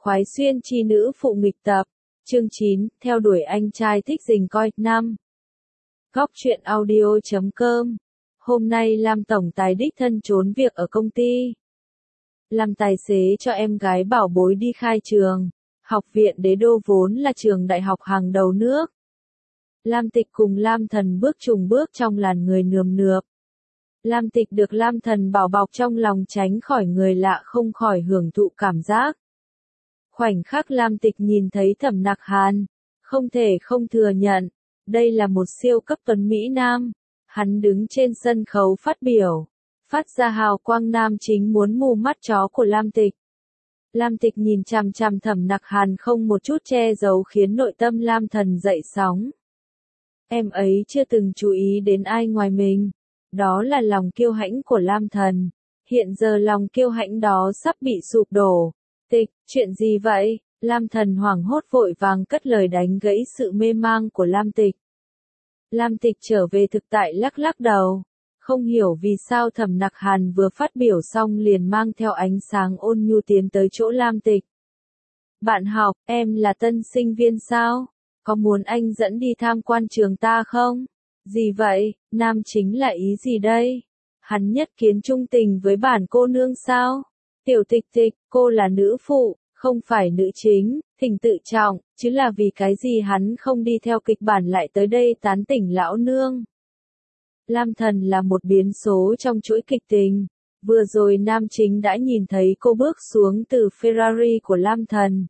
Khoái xuyên chi nữ phụ nghịch tập, chương 9, theo đuổi anh trai thích rình coi, 5. Góc truyện audio.com. Hôm nay Lam tổng tài đích thân trốn việc ở công ty. Làm tài xế cho em gái bảo bối đi khai trường. Học viện Đế Đô vốn là trường đại học hàng đầu nước. Lam Tịch cùng Lam Thần bước trùng bước trong làn người nườm nượp. Lam Tịch được Lam Thần bảo bọc trong lòng tránh khỏi người lạ không khỏi hưởng thụ cảm giác. Khoảnh khắc Lam Tịch nhìn thấy Thẩm Nặc Hàn, không thể không thừa nhận, đây là một siêu cấp tuấn Mỹ Nam. Hắn đứng trên sân khấu phát biểu, phát ra hào quang nam chính muốn mù mắt chó của Lam Tịch. Lam Tịch nhìn chằm chằm Thẩm Nặc Hàn không một chút che giấu khiến nội tâm Lam Thần dậy sóng. Em ấy chưa từng chú ý đến ai ngoài mình. Đó là lòng kiêu hãnh của Lam Thần. Hiện giờ lòng kiêu hãnh đó sắp bị sụp đổ. Tịch, chuyện gì vậy? Lam Thần hoảng hốt vội vàng cất lời đánh gãy sự mê mang của Lam Tịch. Lam Tịch trở về thực tại lắc lắc đầu. Không hiểu vì sao Thẩm Nặc Hàn vừa phát biểu xong liền mang theo ánh sáng ôn nhu tiến tới chỗ Lam Tịch. Bạn học, em là tân sinh viên sao? Có muốn anh dẫn đi tham quan trường ta không? Gì vậy, nam chính là ý gì đây? Hắn nhất kiến trung tình với bản cô nương sao? Tiểu Tịch Tịch, cô là nữ phụ, không phải nữ chính, thỉnh tự trọng, chứ là vì cái gì hắn không đi theo kịch bản lại tới đây tán tỉnh lão nương. Lam Thần là một biến số trong chuỗi kịch tình. Vừa rồi nam chính đã nhìn thấy cô bước xuống từ Ferrari của Lam Thần.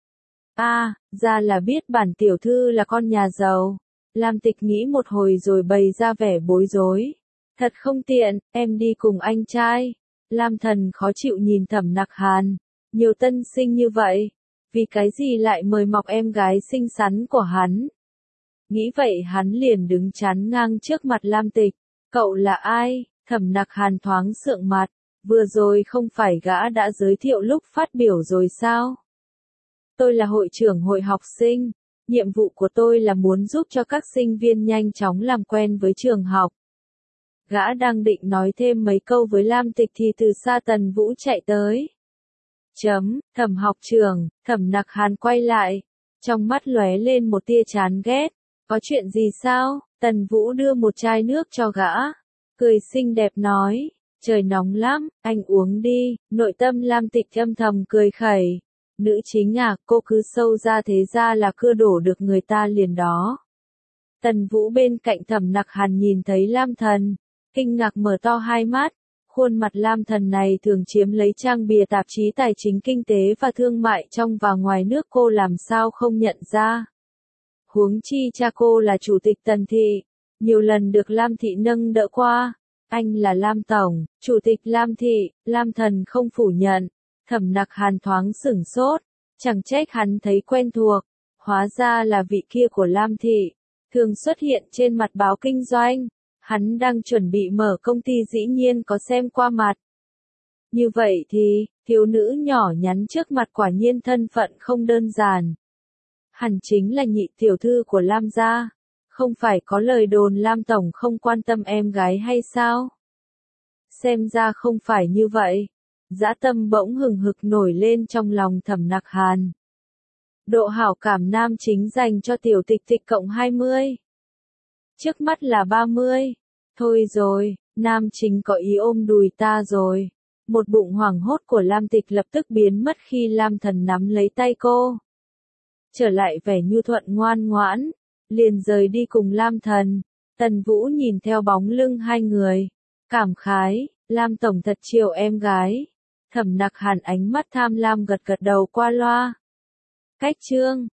Ra là biết bản tiểu thư là con nhà giàu. Lam Tịch nghĩ một hồi rồi bày ra vẻ bối rối. Thật không tiện, em đi cùng anh trai. Lam Thần khó chịu nhìn Thẩm Nặc Hàn. Nhiều tân sinh như vậy, vì cái gì lại mời mọc em gái xinh xắn của hắn? Nghĩ vậy hắn liền đứng chắn ngang trước mặt Lam Tịch. Cậu là ai? Thẩm Nặc Hàn thoáng sượng mặt. Vừa rồi không phải gã đã giới thiệu lúc phát biểu rồi sao? Tôi là hội trưởng hội học sinh. Nhiệm vụ của tôi là muốn giúp cho các sinh viên nhanh chóng làm quen với trường học. Gã đang định nói thêm mấy câu với Lam Tịch thì từ xa Tần Vũ chạy tới. Thẩm học trưởng, Thẩm Nặc Hàn quay lại. Trong mắt lóe lên một tia chán ghét. Có chuyện gì sao? Tần Vũ đưa một chai nước cho gã. Cười xinh đẹp nói. Trời nóng lắm, anh uống đi. Nội tâm Lam Tịch âm thầm cười khẩy. Nữ chính à, cô cứ sâu ra thế ra là cưa đổ được người ta liền đó. Tần Vũ bên cạnh Thẩm Nặc Hàn nhìn thấy Lam Thần. Kinh ngạc mở to hai mắt. Khuôn mặt Lam Thần này thường chiếm lấy trang bìa tạp chí tài chính kinh tế và thương mại trong và ngoài nước, cô làm sao không nhận ra. Huống chi cha cô là chủ tịch Tần Thị, nhiều lần được Lam Thị nâng đỡ qua. Anh là Lam Tổng, chủ tịch Lam Thị. Lam Thần không phủ nhận. Thẩm Nặc Hàn thoáng sửng sốt. Chẳng trách hắn thấy quen thuộc. Hóa ra là vị kia của Lam Thị, thường xuất hiện trên mặt báo kinh doanh. Hắn đang chuẩn bị mở công ty dĩ nhiên có xem qua mặt. Như vậy thì, thiếu nữ nhỏ nhắn trước mặt quả nhiên thân phận không đơn giản. Hẳn chính là nhị tiểu thư của Lam gia. Không phải có lời đồn Lam Tổng không quan tâm em gái hay sao? Xem ra không phải như vậy. Dã tâm bỗng hừng hực nổi lên trong lòng Thẩm Nặc Hàn. Độ hảo cảm nam chính dành cho Tiểu Tịch Tịch cộng 20. Trước mắt là 30. Thôi rồi, nam chính có ý ôm đùi ta rồi. Một bụng hoảng hốt của Lam Tịch lập tức biến mất khi Lam Thần nắm lấy tay cô. Trở lại vẻ nhu thuận ngoan ngoãn, liền rời đi cùng Lam Thần. Tần Vũ nhìn theo bóng lưng hai người. Cảm khái, Lam Tổng thật chiều em gái. Thẩm Nặc Hàn ánh mắt tham lam gật gật đầu qua loa. Cách chương